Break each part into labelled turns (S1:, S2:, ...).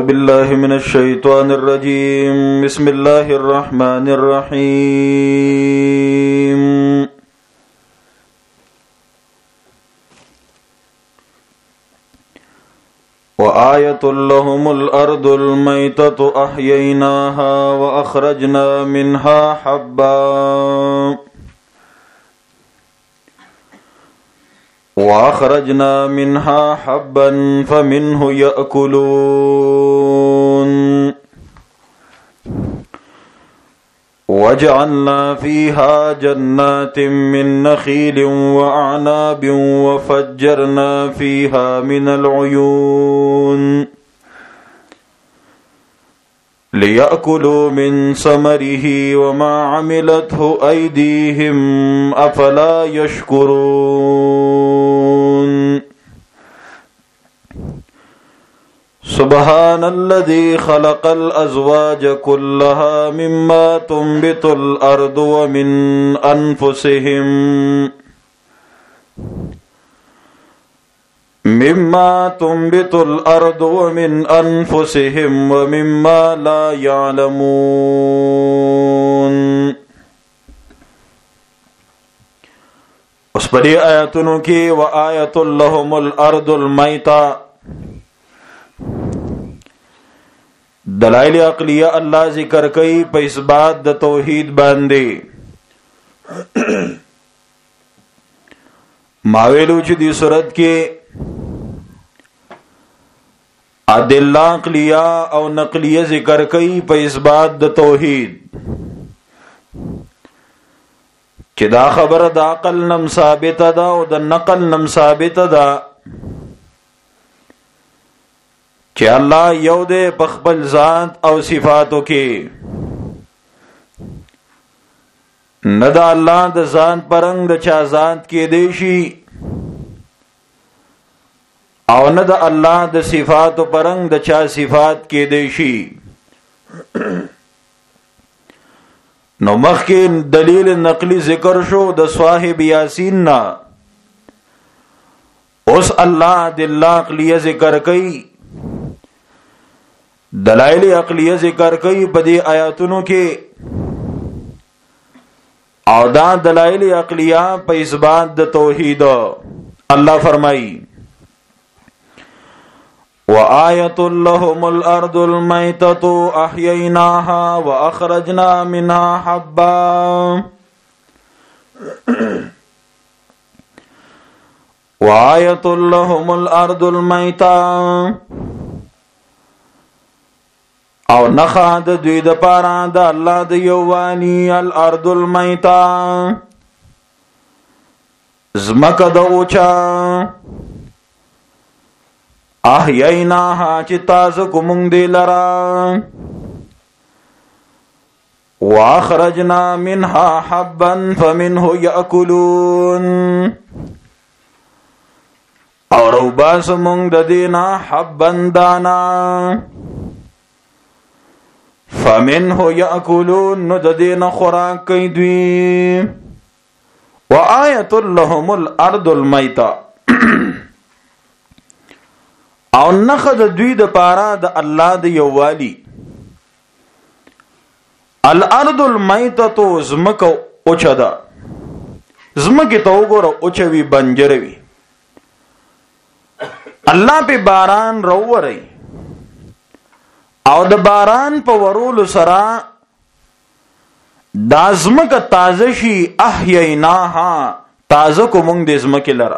S1: بالله من الشيطان الرجيم. بسم الله الرحمن الرحيم. وآية لهم الأرض الميتة أحييناها وأخرجنا منها حبا فمنه يأكلون وجعلنا فيها جنات من نخيل وأعناب وفجرنا فيها من العيون ليأكلوا من ثمره وما عملته أيديهم أفلا يشكرون. سبحان الذي خلق الأزواج كلها مما تنبت الأرض ومن أنفسهم ومما لا يعلمون. اس پدی آیاتونو کی وآیت لهم الارض المیتہ دلائل عقلیہ اللہ ذکر کئی پہ اس بات د توحید باندے ماویلو چی دی صورت کے ادلہ عقلیہ او نقلیہ ذکر کئی پہ اس بات د توحید چی دا خبر دا عقل نم ثابت دا او دا نقل نم ثابت دا کہ اللہ یو دے پخبل ذات او صفاتو کے ندا اللہ دا ذات پرنگ دا چا ذات کے دیشی او ندا اللہ دا صفاتو پرنگ دا چا صفات کے دیشی. نو مخ کے دلیل نقلی ذکر شو دا صاحب یاسین نا اس اللہ دلہ عقلیہ ذکر کئی دلائل عقلیہ ذکر کئی بدی آیاتونو کے او دا دلائل عقلیہ پہ اس بات دا توحید. اللہ فرمائی وآیت لهم الارض المیتة احییناها واخرجنا منها حبا وآیت لهم الارض المیتة او نخا د دوی د پارا د الله د یووانی الارض المیتہ زمکه د اوچا احییناها چی تازه کومنگ دی لرا واخرجنا منها حبا فمنه یأکلون اور اوباس منگ د دینا حبا دانا فمنه یأکلون نو د دین خوراک کئی دوی. وآیت لهم الارض المیتہ او نخد دوی د پارا د الله د یووالی الارض المیتہ تو زمکو اوچا دا زمکی تو گورا اوچوی بنجروی اللہ پہ باران رو رئی او د باران په ورولو سرا دا زمکه تازه شي احییناها تازه کو مونږ د زمکه لرا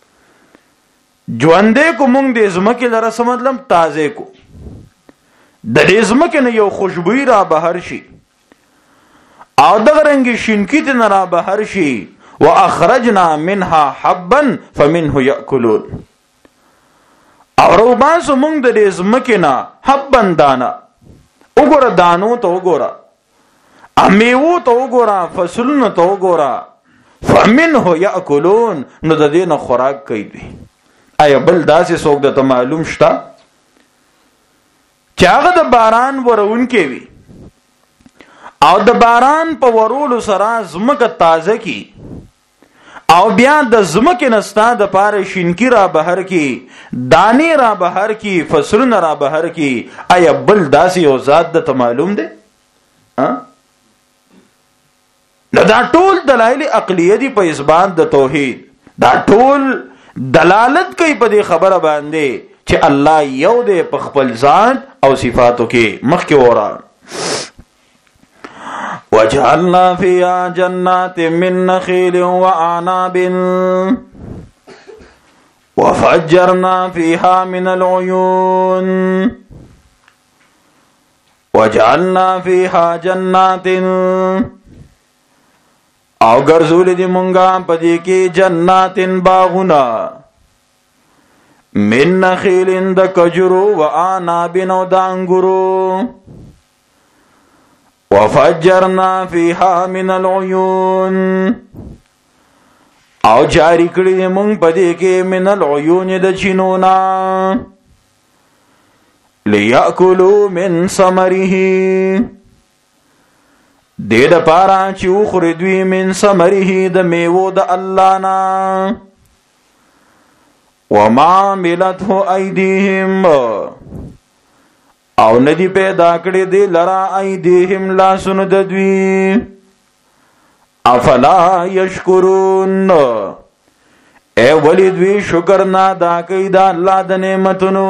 S1: ژوندې کو مونږ د زمکه لرا څه مطلب تازه کو د دې زمکه نه یو خوشبوئی را بهر شي او دغه رنګ شینکیت نه را بهر شي واخرجنا منها حبا فمنه یاکلون اور وباسو مونږ د دې زمکه نه حبن دانا وګوره دانو ته وګوره امیو ته وګوره فصلونو ته وګوره فمنه یاکلون نو د دې نه خوراک کوي. آیا بل داسې څوک د معلوم شته چې هغه د باران ورونکې وي او د باران په ورولو سره زمکه تازه کی او بیا د زمکه نستا د پاره شینکی را بهر کی، دانی را بهر کی، فصلونه را بهر کی. آیا بل داسې یو ذات د معلوم دی؟ نو دا ټول دلایل عقلیه دي په اثبات د توحید. دا ټول دلالت کوي په دې خبره باندې چې الله یو دی په خپل ذات او صفاتو کې. مخکې وره وجعلنا فيها جنات من نخيل وأعناب وفجرنا فيها من العيون وجعلنا فيها جنات او ګرځولې دي مونږه په دې کې جناتن باغونه من نخیل د کجرو و آناب او د انګورو وفجرنا فيها من العيون او جاری کړی مونږ په دې کې من العيون د چینونا ليأكلوا من ثمره دې د پاره چې وخوري دوی من ثمره د میوو د الله نه وما عملته ايديهم او ندی پیدا کړی دی لرا ایدیهم لاسونه د دوی افلا یشکرون اے ولی دوی شکر نه ادا کوي د الله د نعمتونو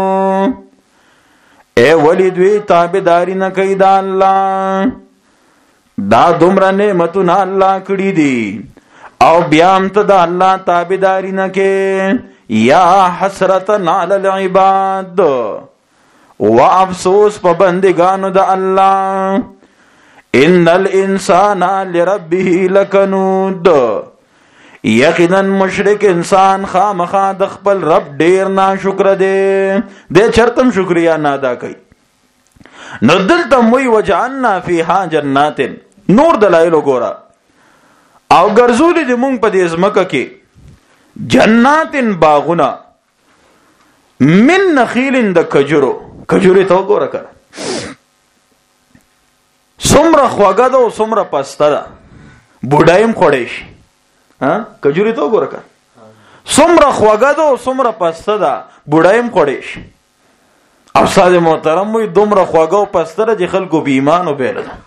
S1: اے ولی دوی تابعداري نه کوي د الله دا دومره نعمتونه الله کړی دي او بیا هم ته د الله تابعداري نه کوي یا حسرتن علی العباد و افسوس په بندگانو د الله ان الانسان لربه لکنود یقینا مشرک انسان خامخا د خپل رب ډیر ناشکر دی د چرتم شکریا نه ادا کوي. نو دلته موي وجعلنا فيها جنات نور دلایل وګوره او ګرځولې د مونږ په دې ځمکه کې جناتن باغونه من نخیل د کجرو کجوري ته وګوره کړه څومره خوږه ده او څومره پسته ده بوډایم خوړی شي. کجوري ته وګوره کړه څومره خوږه ده او څومره پسته ده بوډایم خوړی شي. او استاد محترم وي دومره خوږه او پسته ده چې خلکو به ایمان وبېله ده.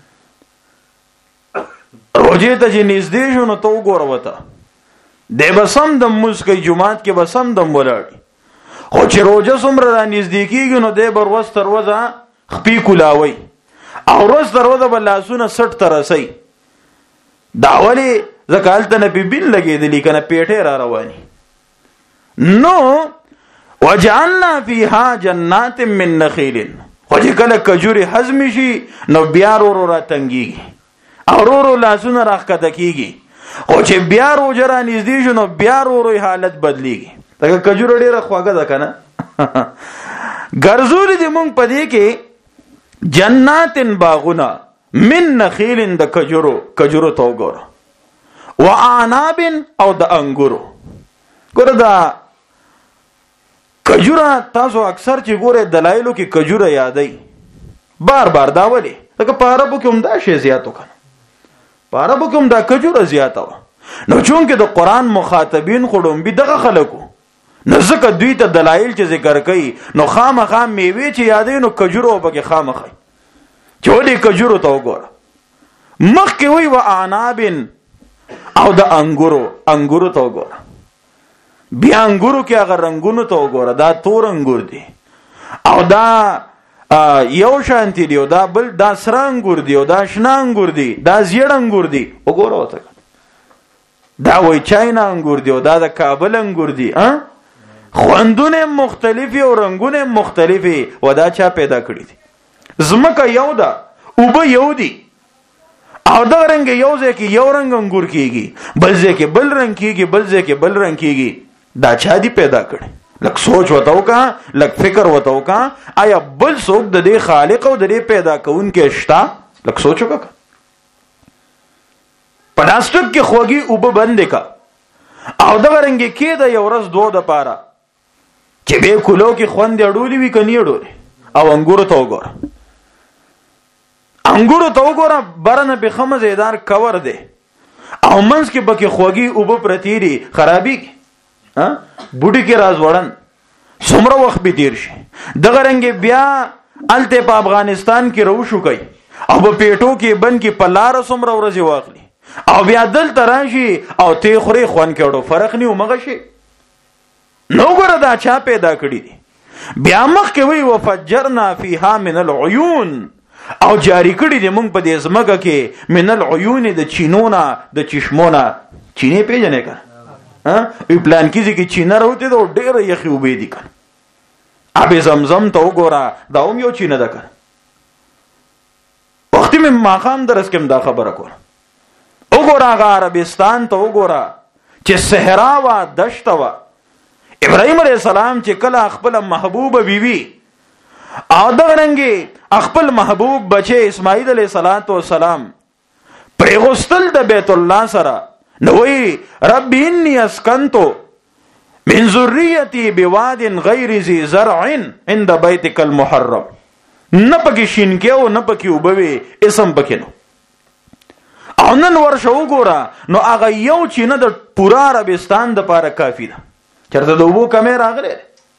S1: روجې ته چې نږدې شو نو ته وګوره وته دی بسم د مونځ کوي جومات کې بسم دم ولاړي خو چې روجه څومره را نږدې کېږي نو دی به ورځ تر ورځه خپې کولاوي او ورځ تر ورځه به لاسونه سټ ته رسوي. دا ولې ځکه هلته نه پې بین لګېدلي که نه پیټې را رواني. نو وجعلنا فيها جنات من نخیل خو چې کله کجوري هضمې شي نو بیا ورو را تنګېږي او ورو لاسونه راښکته کېږي. خو چې بیا روجه را نږدې شو نو بیا ورو حالت بدلېږي. دغه کجوره ډېره خوږه ده که نه. ګرځولې دي مونږ په دې کې جناتن باغونه من نخیل د کجورو ته وګوره و اعناب او د انګورو. ګوره دا کجوره تاسو اکثر چې ګوره دلایلو کې کجوره یادوي بار بار. دا ولې ځکه په عربو کې هم دا شی زیات وکړه په عربو کې هم دا کجوره زیاته وه. نو چونکې د قرآن مخاطبین خو ډومبي دغه خلکو نو ځکه دوی ته دلایل چې ذکر کوي نو خامخا میوې چې یادوي نو کجورو پکې خامخا چې ولې کجورو ته وګوره مخکې وی و اعناب او د انګورو ته وګوره بیا انګورو کې هغه رنګونو ته وګوره دا تور انګور دي او دا یو شانتی دی او دا بل دا سره انګور دی او دا شنه انګور دی دا زیړ انګور دی وګوره وته دا وای چاینا انګور دی او دا د کابل انګور دی. خوندونه مختلفي او رنگونه مختلفي و دا چا پیدا کړی دي. زمکه یو ده اوبه یو دي او دا رنگ یو ځای کې یو رنگ انګور کیږي بل ځای کې بل رنگ کیږي بل ځای کې بل رنگ کیږي. دا چا دي پیدا کړی؟ لک سوچ وتاو کا لک فکر وتاو کا آیا بل څوک د دې خالق او د دې پیدا کونکي شتا؟ لک سوچ وکړه. پلاستیک کې خوږی اوبه بند کا او دا رنگ کې دا یو ورځ دوه د پاره چې به کولو کې خوند اډولې وی کني اډولې او انګور ته وګوره انګور ته وګوره برنه به خمزیدار کور دی او منځ کې بکې خوږی اوبه پرتی دي خرابي بوډي کې راز وړن څومره وخت به تیر شي. دغه رنګ بیا الته په افغانستان کې رو شو کوي او په پیټو کې بن کې په لار څومره ورځي واخلي او بیا دلته راشي او ته خوري خوان کېړو فرق نه ومغه شي. نو ګره دا چا پیدا کړی دي. بیا مخ کې وی وفجرنا فيها من العيون او جاری کړی دي مونږ په دې زمګه کې من العيون د چینونه د چشمونه. چینه پیژنې کړه ای پلان کیږي کې چینه راوته دا ډېر یخي وبې دي کړه. ابي زمزم ته وګوره دا هم یو چینه ده کړه. وخت مې ماقام درس کوم دا خبره کوله. وګوره هغه عربستان ته وګوره چې صحرا وا دشت وا. ابراهيم عليه السلام چې کله خپل محبوب بیوی او دغرنګي خپل محبوب بچي اسماعیل عليه السلام پرغستل د بیت الله سره نوې رب اني اسكنتو من ذريتي بواد غير ذي زرع عند بيتك المحرم. نه پکې شینکیو نه پکې وبوي اسم پکې نو. او نن ورشه وګوره نو هغه یو چې نه د پورا عربستان د پاره کافی ده. چرته د وبو کمې راغله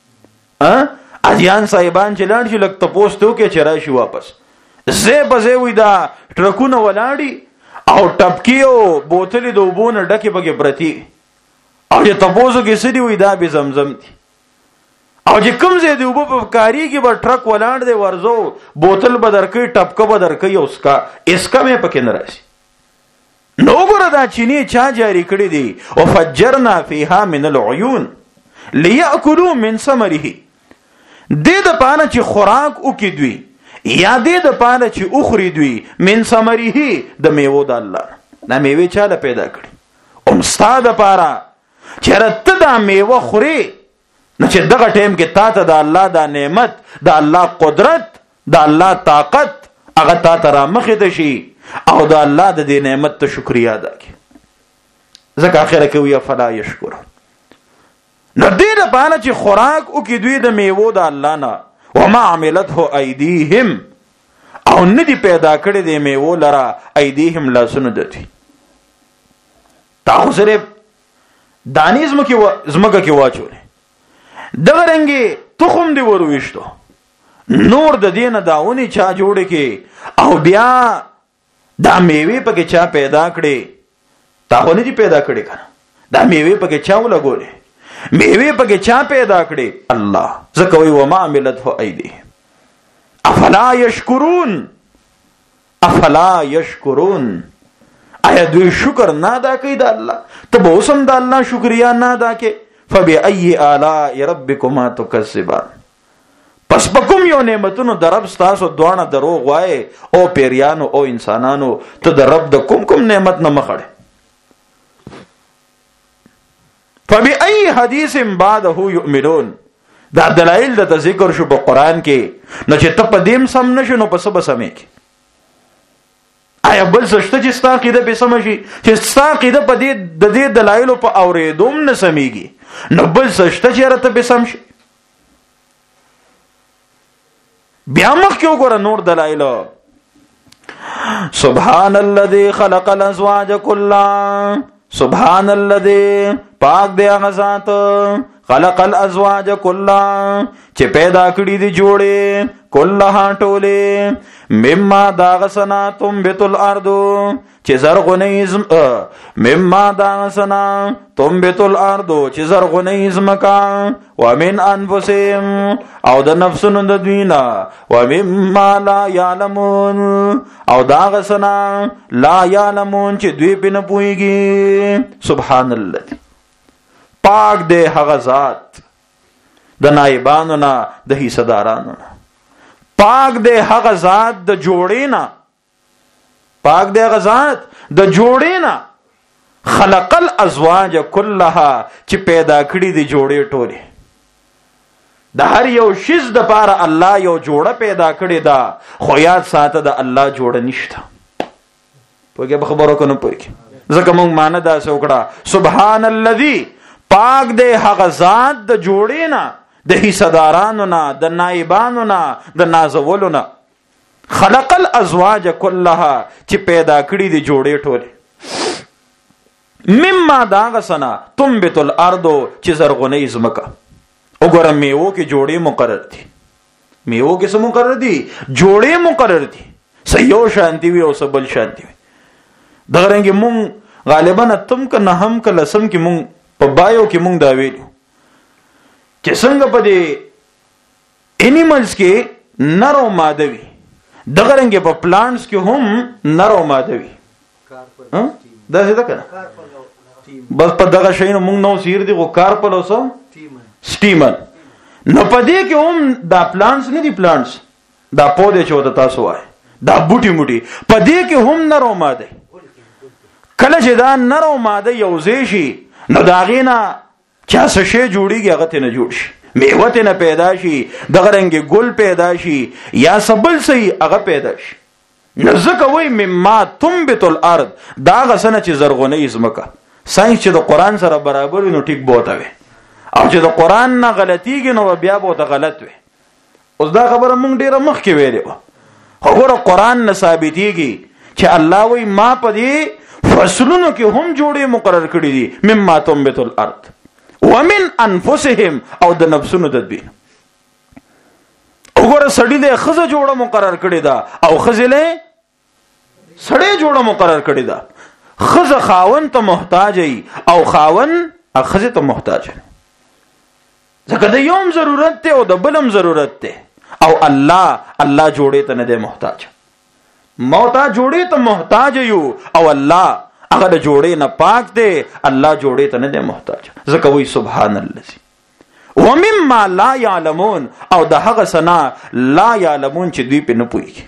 S1: اذیان صاحبان چې لاړ شي لکه تاسو ته کې چرای شي واپس زه بزه وې دا ټرکونه ولاړی او ټپکیو بوتلې د وبو نه ډکه بګه برتی او چې تاسو کې سړي وې دا به زمزم دي او چې کوم ځای دی وبو په کاری کې به ټرک ولاړ دی ورزو بوتل بدرکې ټپکه بدرکې اوسکا اسکا مې پکې نه راشي. نو ګره دا چینه چا جاری کړی دی وفجرنا فيها من العيون ليأكلوا من ثمره. دې د پانه چې خوراک وکي دوی یا دې د پانه چې اخري دوی من ثمره د میوه د الله. دا میوه چاله پیدا کړی استاد پاره چې رته دا میوه خوري نو چې دغه ټیم کې تا ته د الله دا نعمت د الله قدرت د الله طاقت هغه تا ته را مخې ته شي او د الله د دې نعمت ته شکریا ادا کړي. ځکه اخره کې وی فلا یشکر. نو دې د باندې چې خوراک او کې دوی د میوه د الله نه وما عملته ايديهم او ندي پیدا کړي د میوه لرا ايديهم لا سندتي. تاسو سره دانیزم کې زمګه کې واچولې دغه رنګي تخم دی ورويشتو نور د دینه داونی چا جوړ کې او بیا دا میوه پکې چا پیدا کړي تاسو نه دي پیدا کړي کنه. دا میوه پکې چا ولګولې میوه پکې چا پیدا کړي الله. زکه وی وما عملته ايديهم افلا يشكرون افلا يشكرون. آیا دوی شکر نه ادا کوي د الله؟ ته به اوسم د الله شکریا نه ادا کې فبأي آلاء ربكما تكذبان. پس بکم یو نعمتونو در رب ستاسو دوانه دروغ وای او پیریانو او انسانانو ته در رب د کوم نعمت نه مخړه. فبأي حديث بعده يؤمنون. دا دلایل د ذکر شو په قران کې نو چې ته په دیم سم نشو نو پس به سمې کې. آیا بل څه چې ستا قیده به سمشي چې ستا قیده په دې د دې دلایل په اوریدوم نه سمېږي نو بل څه چې راته به سمشي. بیا مخ کې وګوره نور دلایل. سبحان الذي خلق الازواج كلها. سبحان الذي پاک دی هغه ذات خلق الازواج كلها چې پیدا کړی دی جوړې كلها ټولې مما داغسنا تنبت الارض چې زرغونیزم مما داغسنا تنبت الارض چې زرغونیزم کا ومن انفسهم او د نفسونو د دوینا ومما لا يعلمون او داغسنا لا يعلمون چې دوی په نه پويږي. سبحان الله پاک دے هغه ذات د نائبانو نه د حصدارانو نه. پاک دے هغه ذات د جوړې نه. پاک دے هغه ذات د جوړې نه. خلق الازواج كلها چې پیدا کړی دی جوړې ټوله. د هر یو شیز د پاره الله یو جوړه پیدا کړی دا خو یاد ساته د الله جوړه نشته. پوهیږي به خبرو کنه پوهیږي. ځکه مونږ معنی دا څوکړه سبحان الذي پاک دے هغه ذات د جوړې نه د حصدارانو نه د نائبانو نه د نازولو نه. خلق الازواج كلها چې پیدا کړی دی جوړې ټوله. مما داغه سنا تنبت الارض چې زرغونې زمکه. وګوره میوه کې جوړې مقرر دي، میوه کې څه مقرر دي؟ جوړې مقرر دي. سيو شانتي وي او سبل شانتي وي. دغه رنګ مونږ غالبا اتم ک نه هم ک لسم کې مونږ په بایو کې مونږ دا ویلو چې څنګه په دې انیملز کې نر او ماده وي، دغه رنګ په پلانټس کې هم نر او ماده وي. دا څه ده کنه؟ بس په دغه شی نو مونږ نو سیر دي غو کار په لوسو سټیمن. نو په دې کې هم دا پلانټس نه دي، پلانټس دا پوده چې وته تاسو وای دا بوټي موټي، په دې کې هم نر او ماده. کله چې دا نر او ماده یو ځای شي نو دا غینا چا څه شی جوړیږي هغه ته نه جوړ شي، میوه ته نه پیدا شي، دغه رنګ ګل پیدا شي یا سبل سي هغه پیدا شي. نزدک وای مما تنبت الارض دا غسنه چې زرغونې زمکه. ساينس چې د قران سره برابر نو ټیک بوته وي، او چې د قران نه غلطیږي نو بیا بوته غلط وي. اوس دا خبره مونږ ډیره مخکې ویلې و، وګوره قران نه ثابتېږي چې الله وای ما په دې فصلونو کې هم جوړې مقرر کړې دي. مما تنبت الارض ومن انفسهم او د نفسونو تدبیر. وګوره سړی له خزه جوړه مقرر کړې ده او خزه له سړی جوړه مقرر کړې ده. خزه خاون ته محتاج ای او خاون خزه ته محتاج. ځکه د یوم ضرورت ته او د بلم ضرورت ته، او الله جوړې ته نه دی محتاج. موتا جوړې ته محتاج یو او الله هغه د جوړې نه پاک دی، الله جوړې ته نه دی محتاج. ځکه وی سبحان الله. ومما لا يعلمون او د هغه سنا لا يعلمون چې دوی په نه پوهیږي.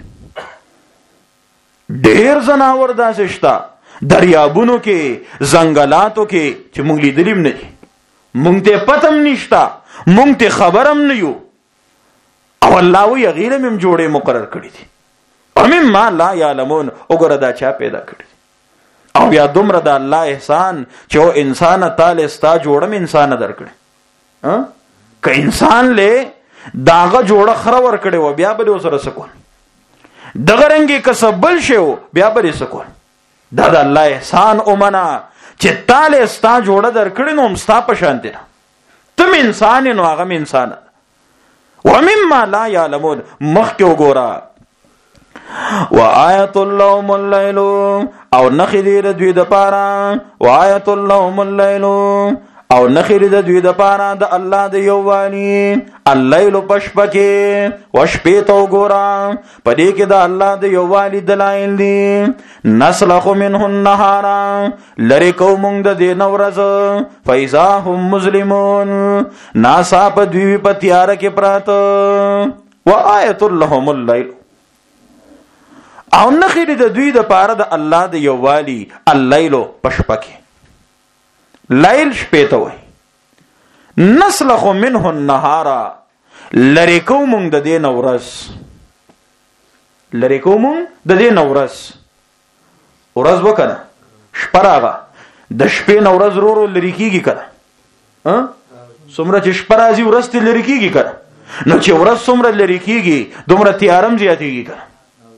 S1: ډېر زناور داسې شته دریابونو کې ځنګلاتو کې چې مونږ لیدلیم نه دي، مونږ ته پتم نشته، مونږ ته خبرم نه یو، او الله وی غیره مم جوړې مقرر کړی دي. ومما لا يعلمون وګوره دا چا پیدا کړی او بیا دومره د الله احسان چې او انسان تعالی ستا جوړم انسان درکړي. که انسان له داغه جوړه خره ور کړي و بیا به وسره سکون، دغه رنګي کسبل شو بیا به سکون. دا د الله احسان او منا چې تعالی ستا جوړه درکړي نو مستا په شان دي. تم انسان نو هغه انسان. ومما لا يعلمون مخ کې وګوره وآیت اللهم الليل او نخیر دوی د پاره، وآیت اللهم الليل او نخیر د دوی د پاره د الله د یووالي. الليل پشپکه وشپې تو ګورا پدې کې د الله د یووالي دلایل دي. نسلخ منه النهار لری کوم د دې نورز فاذا هم مسلمون ناسا په دوی په تیار کې پراته. وآیت اللهم الليل او نخیر د دوی د پاره د الله د یووالي. الليل پشپکه لیل شپې ته وای. نسلخ منه النهار لری کوم د دې نورس، لری کوم د دې نورس. ورځ وکنه شپه راغه د شپې نورز ورو لری کیږي کنه. څومره چې شپه راځي ورځ ته لری کیږي کنه، نو چې ورځ څومره لری کیږي دومره تیارم زیاتېږي کنه.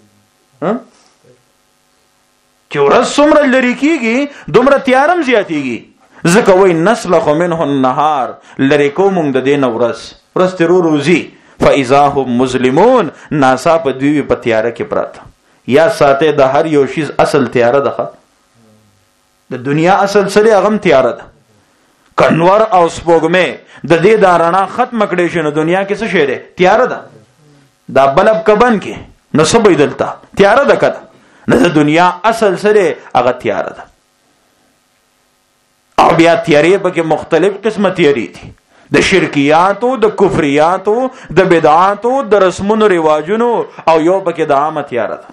S1: چې ورځ څومره لری کیږي دومره تیارم زیاتېږي. ځکه وای نسلخ منه النهار لری کوم د دې ورځ ته روزي فاذا هم مسلمون ناسا په دوی په تیار کې پراته. یا ساته د هر یو شی اصل تیار ده، د دنیا اصل سره هغه تیار ده. کنور او سپوږمۍ د دې دارنا ختم کړي شنو دنیا کې څه شی ده؟ تیار ده. دا بلب کبن کې نو سبې دلته تیار ده کړه، نه د دنیا اصل سره هغه تیار ده. او بیا تیارې پکې مختلف قسمه تیارې دي، د شرکیاتو، د کفریاتو، د بدعاتو، د رسمونو رواجونو، او یو پکې د عامه تیار ده.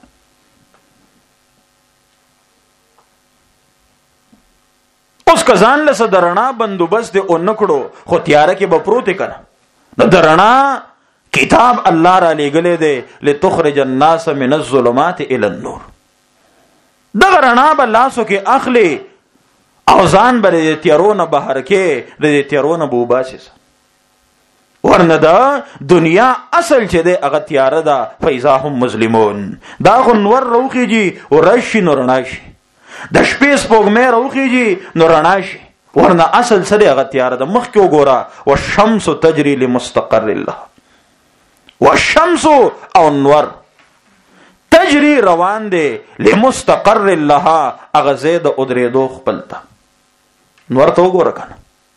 S1: اوس کزان له صدرنا بندوبست دی اونکړو خو تیار کې بپروت کنه. نو درنا کتاب الله را لګلې دی لتخرج الناس من الظلمات الى النور. دغه رڼا به لاسو کې اخلي او ځان به تیارونه بهر کې د تیارونه بوباسي. ورنه دا دنیا اصل چې دی هغه تیار ده. فاذا هم مسلمون دا خو نور روخیږي او راشي نور ناشي. د شپې سپوږمۍ راوخیږي نو رڼا شي، ورنه اصل سره هغه تیار ده. مخکې وګوره والشمس تجري لمستقر لها، والشمس او نور تجري روان دي لمستقر لها هغه زید ادریدو خپل ته. نور ته وګوره کنه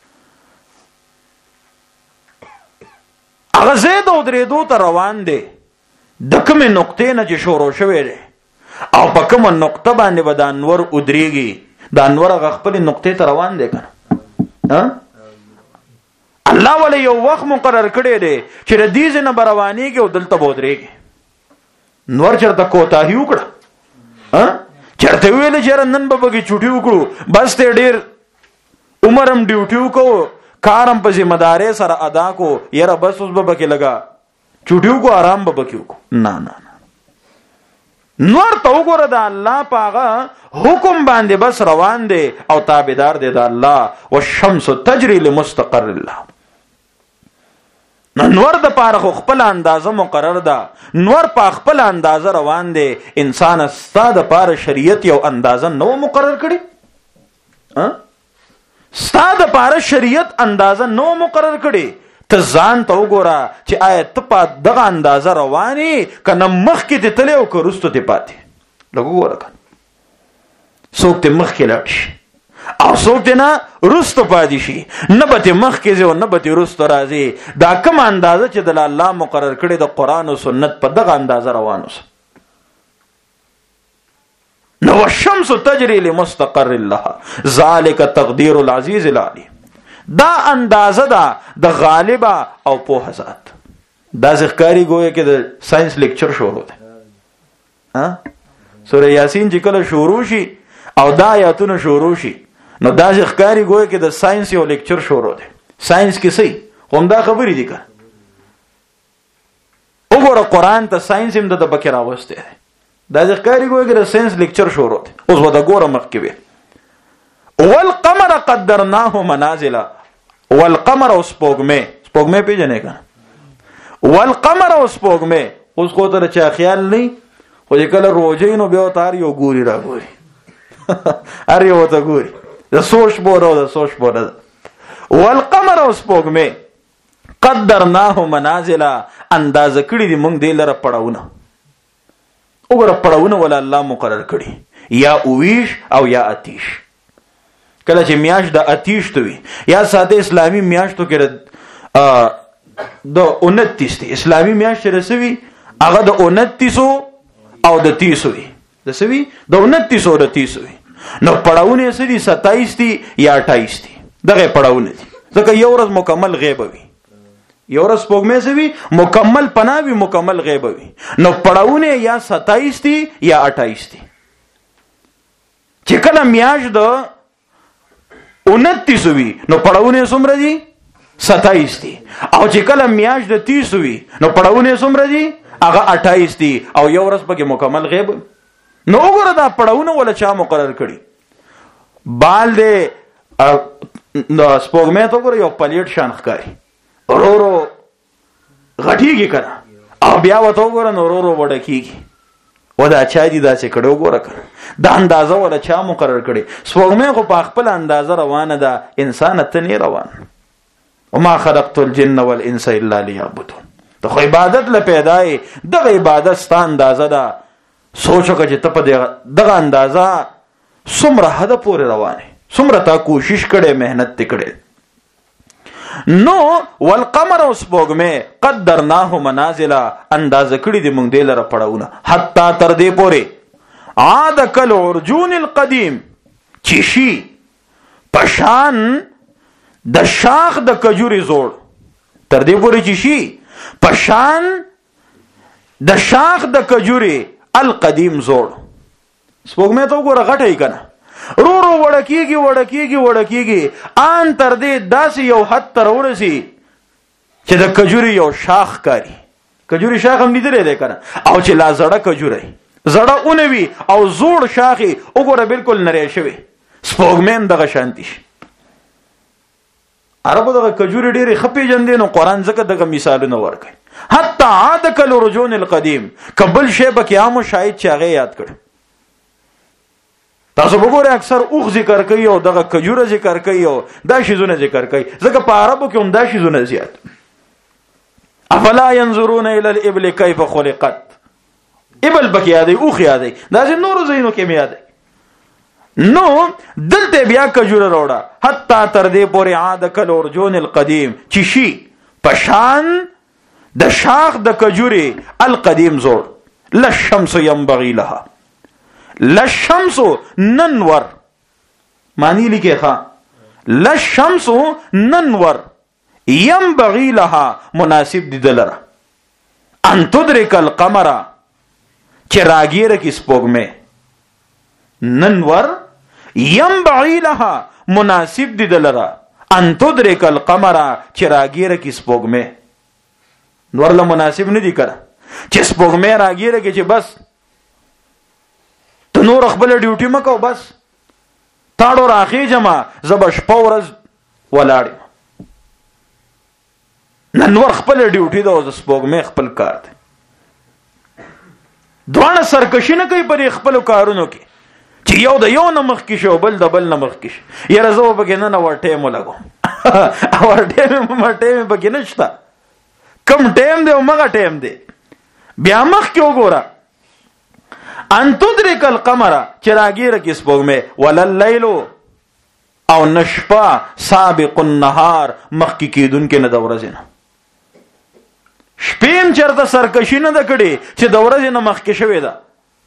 S1: هغه زید ادریدو ته روان دي د کومې نقطې نه چې شروع شوی دی او په کومه نقطه باندې به د انور ادریږي، د انور هغه خپل نقطې ته روان دی کنه. الله ولې یو وخت مقرر کړی دی چې د دې ځای نه به روانېږي او دلته به ودرېږي. نور چېرته کوتاهي وکړه، چېرته ویلې چې نن به پکې چوټي وکړو، بس ته ډېر عمر هم ډیوټي وکړو، کار هم په ذمه دارۍ سره ادا کو، یاره بس اوس به پکې لګا چوټي وکړو، آرام به پکې وکړو. نه نه نه، نور ته وګوره د الله په هغه حکم باندې بس روان دی او تابعدار دی د الله. والشمس تجري لمستقر لها. نور د پاره خو خپل اندازه مقرر ده، نور په خپل اندازه روان دی. انسان ستا د پاره شریعت یو اندازه نو مقرر کړي، ستا د پاره شریعت اندازه نو مقرر کړي. ته ځان ته وګوره چې آیا ته په دغه اندازه رواني کنه مخکې ته تللی او که وروسته ته پاتې. لږ وګوره کنه څوک ته مخکې لاړ شي او څوک ته نه وروسته پاتې شي، نه به ته مخکې ځي او نه به ته وروسته راځي. دا کومه اندازه چې د الله مقرر کړې د قرآن او سنت په دغه اندازه روان اوسه. نو والشمس تجري لمستقر لها ذلك تقدير العزيز العليم. دا اندازه ده د غالبه او پوهه ذات. دا ځکاري ګویا کې د ساينس لیکچر شروع ده. سوره یاسین چې کله شروع شي او دا آیاتونه شروع شي نو دا ځکاري ګویا کې د ساينس یو لیکچر شروع ده. ساينس کې څه هم دا خبرې دي کنه. وګوره قرآن ته ساينس هم د بکر راوسته ده. دا ځکاري ګویا کې د ساينس لیکچر شروع ده. اوس ودا ګوره مخکې به والقمر قدرناه منازل. والقمر او سپوږمۍ، سپوږمۍ پیژنې کنه، والقمر او سپوږمۍ. اوس خو ته چا خیال نه خو چې کله روزي نو بیا تار یو ګوري را ګوري ار یو ته ګوري د سوچ بوره د سوچ بوره. والقمر او سپوږمۍ قدرناه منازل اندازه کړی دي موږ دې لره پړاونه. وګوره پړاونه ول الله مقرر کړی، یا اویش او یا اتیش. کله چې میاش د اتیش ته وي یا ساده اسلامی میاشتو کې د 29 دی اسلامی میاشت رسوي هغه د 29 او د 30 وي، د سوي د 29 او د 30 وي. نو پړاونه سړي 27 دی یا 28 دی، دغه پړاونه دي. ځکه یو ورځ مکمل غیب وي، یو ورځ سپوږمۍ سوي مکمل پناوي مکمل غیب وي. نو پړاونه یا 27 دی یا 28 دی. چې کله میاش د 29 وي نو پړاونه څومره دي 27 دي. او چې کله میاش د 30 وي نو پړاونه څومره دي هغه 28 دي او یو ورځ پکې مکمل غیب. نو وګوره دا پړاونه ولا چا مقرر کړي. بال دې د سپوږمۍ ته وګوره یو پلیټ شان ښکاري، ورورو غټیږي کنه او بیا وته وګوره نو ورورو وډکیږي. ودا چا دي دا څه کړو وګوره کنه دا اندازه ولا چا مقرر کړي. سپوږمۍ خو په خپل اندازه روانه ده، انسان ته نه روان. وما خلقت الجن والانس الا ليعبدون. ته خو عبادت له پیدای دغه عبادت ست اندازه ده. سوچو که چې ته په دغه اندازه څومره حد پورې روانه، څومره تا کوشش کړي، مهنت کړي. نو والقمر او سپوږمۍ قدرناه منازل اندازه کړي دي موږ دې لره پړاونه حتی تر دې پورې عاد کل عرجون القدیم چې شي پشان د شاخ د کجوري زوړ. تر دې پورې چې شي پشان د شاخ د کجوري القدیم زوړ. سپوږمۍ ته وګوره غټه کنه، رو رو وړکیږي وړکیږي وړکیږي ان تر دې داسې یو حد تر ورسي چې د کجوري یو شاخ کاری. کجوري شاخ هم لیدلې ده کنه، او چې لا زړه کجوري زړه اونوي او زوړ شاخي وګوره بالکل نری شوی. سپوږمۍ دغه شانتی شي. عربو دغه کجوري ډېرې خپې جندې نو قرآن ځکه دغه مثالونه ورکوي. حتی عاد کل رجون القدیم، کبل شی به کې عامو شاید چې هغه یاد کړ. تاسو وګورئ اکثر اوخ ذکر کوي او دغه کجوره ذکر کوي او دا شیزونه ذکر کوي، ځکه په عربو کې هم دا شیزونه زیات. افلا ينظرون الى الابل كيف خلقت، ابل بک یادې اوخ یادې، دا چې نور زینو کې یادې. نو دلته بیا کجوره روړه حتی تر دې پورې عاد کالارجون القدیم، چې شي پشان د شاخ د کجوري القدیم زور. للشمس ينبغي لها، للشمس ننور معنی لیکه ښا، للشمس ننور ينبغي لها مناسب دي دلره ان تدرك القمر چې راګیره کې سپوږمې. ننور ينبغي لها مناسب دي دلره ان تدرك القمر چې راګیره کې سپوږمې. نور له مناسب نه دي کړه چې سپوږمې راګیره کې چې بس ته نور خپل ډیوټي مکو، بس تاړو راخې جما زب شپه ورځ ولاړ. ننور خپل ډیوټي دا د سپوږمې خپل کار دی. دوانه سرکشي نه کوي پر خپل کارونو کې چې یو د یو نه مخ کې شو بل د بل نه مخ کې شي. یاره زه به کې نه ور ټیم لګو ور ټیم به کې نشته، کم ټیم دی او مغه ټیم دی. بیا مخ کې وګوره ان تدرک القمر چې راګیره کې سپوږمې، ولللیل او نشپا سابق النهار مخ کې کېدون کې نه د ورځې نه. شپیم چرته سرکشي نه ده کړې چې د ورځې نه مخ کې شوې ده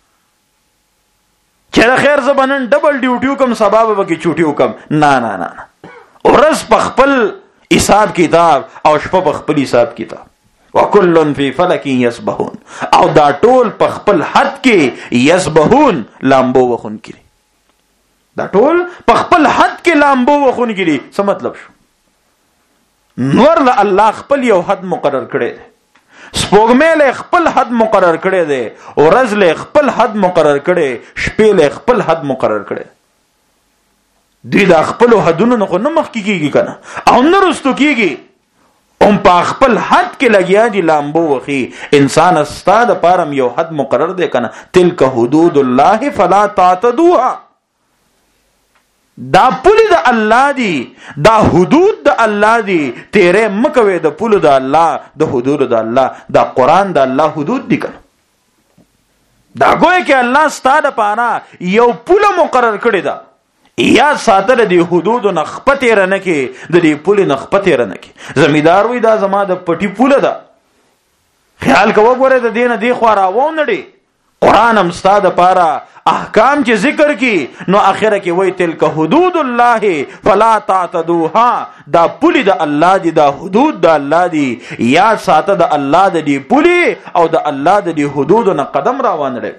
S1: چې د خیر زبنن ډبل ډیوټي کوم سبب به کې چوټي وکم. نه نه نه، ورځ په خپل حساب کتاب او شپه په خپل حساب کتاب. وکل فی فلک یسبحون، او دا ټول په خپل حد کې یسبحون لامبو وخون کړي. دا ټول په خپل حد کې لامبو وخون کړي. څه مطلب شو؟ نور له الله خپل یو حد مقرر کړی دی، سپوږمۍ له خپل حد مقرر کړی دی، ورځ له خپل حد مقرر کړی، شپې له خپل حد مقرر کړی. دوی دا خپل حدونو نه خو نه مخ کیږي کنه او نه رستو کیږي، هم په خپل حد کې لګیا دي لامبو وخی. انسان استاد پارم یو حد مقرر دی کنه، تلک حدود الله فلا تعتدوها. دا پولی د الله دی، دا حدود د الله دی، تیرې مکوي د پولو د الله، د حدود د الله. دا قران د الله حدود دی کنه. دا ګویا کې الله ستاده پانا یو پوله مقرر کړی دا، یا ساتل دی حدود نخپت رنه کې د دې پولی نخپت رنه کې. زمیدار وی دا زما د پټی پوله ده، خیال کوو ګوره د دینه دی خو راو نه دی. قران هم ستاده پارا احکام چې ذکر کی نو اخره کې وای تلک حدود الله فلا تعتدوها. دا پولی د الله دی، دا حدود د الله دی، یا ساته د الله د دی پولی او د الله د دی حدود نه قدم راوان لري.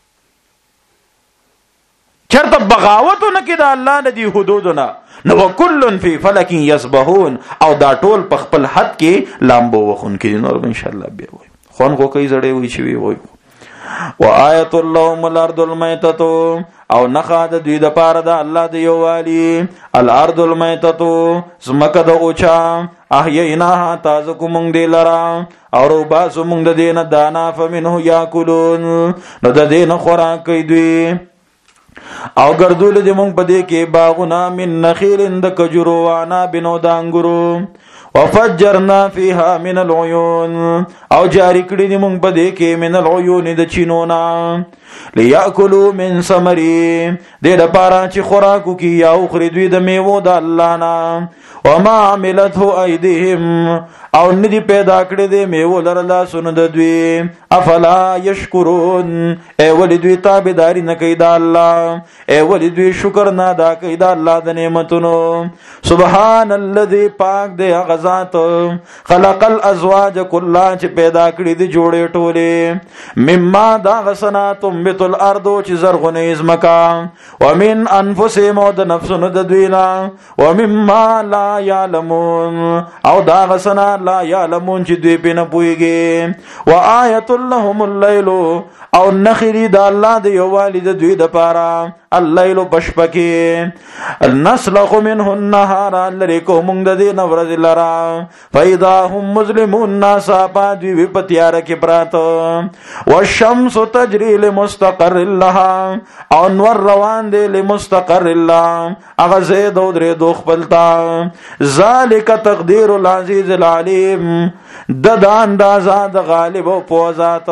S1: چرته بغاوت نه کې د الله د دی حدود نه نو وکل فی فلک یسبحون، او دا ټول په خپل حد کې لامبو وخون کې. نور ان شاء الله بیا وای خون کو کوي زړې وای چی وای. وآیت اللهم الارض المیتۃ، او نخا د دوی د پاره د الله د یووالي. الارض المیتۃ زمکه د اوچا، احییناها تازه کوم دی لرا، او روبا سوم د دینه دانا فمنه یاکلون، نو د دینه خوراک کوي دوی. او ګرځول دې مونږ په دې کې باغونه من نخیل د کجورو وانا بنو د انګورو، وفجرنا فيها من العيون، او جاری کړی دې مونږ په دې کې من العيون د چینونا، ليأكلوا من ثمره، دې د پاره چې خوراکو کې یا خوري دوی د میوه د الله نه. وما عملته ايديهم، او ندی پیدا کړی دې میوه لره لاسونه د دوی. افلا يشكرون، ای ولې دوی تابعداري نه کوي د الله، ای ولې دوی شکر نه ادا کوي د الله د نعمتونو. سبحان الذي، پاک دې هغه ذات، خلق الازواج كلها، چې پیدا کړی دې جوړې ټوله، مما دا غسناتم بیت الارض، چې زرغونه ازمکا، ومن انفسهم، د نفسونو د دوینا، ومما لا يعلمون، او دا غسنا لا يعلمون چې دوی په نه پويږي. وآیت لهم الليل، او نخری د الله د یووالي د دوی د پاره، الليل پشپکی نسلخ منه النهار لریکو مونږ د دې نورز لرا فاذا هم مظلمون ناسا پادوی وی پتیار کې پرات والشمس تجري لمستقر لها او نور روان دی لمستقر الله اغه زید او درې دو خپلتا ذالک تقدیر العزیز العلیم د اندازا د غالب او پوزات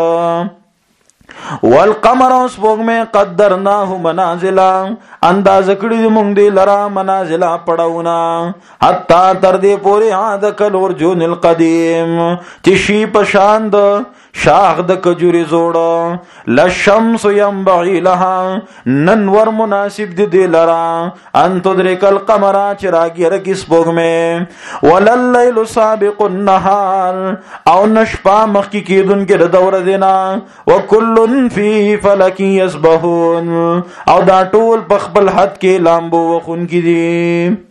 S1: والقمر سپوږمۍ قدرناه منازلا انداز کړی مونږ دی لرا منازلا پړاونا حتا تر دې پورې عاد کلور جون القدیم چې شی پشاند شاخ د کجوري زوړ لشمس ينبغي لها ننور مناسب دی لرا ان تدرک القمر چراغی رکی سپوږمۍ ولليل سابق النهار او نشپا مخکی کیدون کې دور دینا وکل فی فلک یسبحون او دا ټول په خپل حد کې لامبو وخون کې دي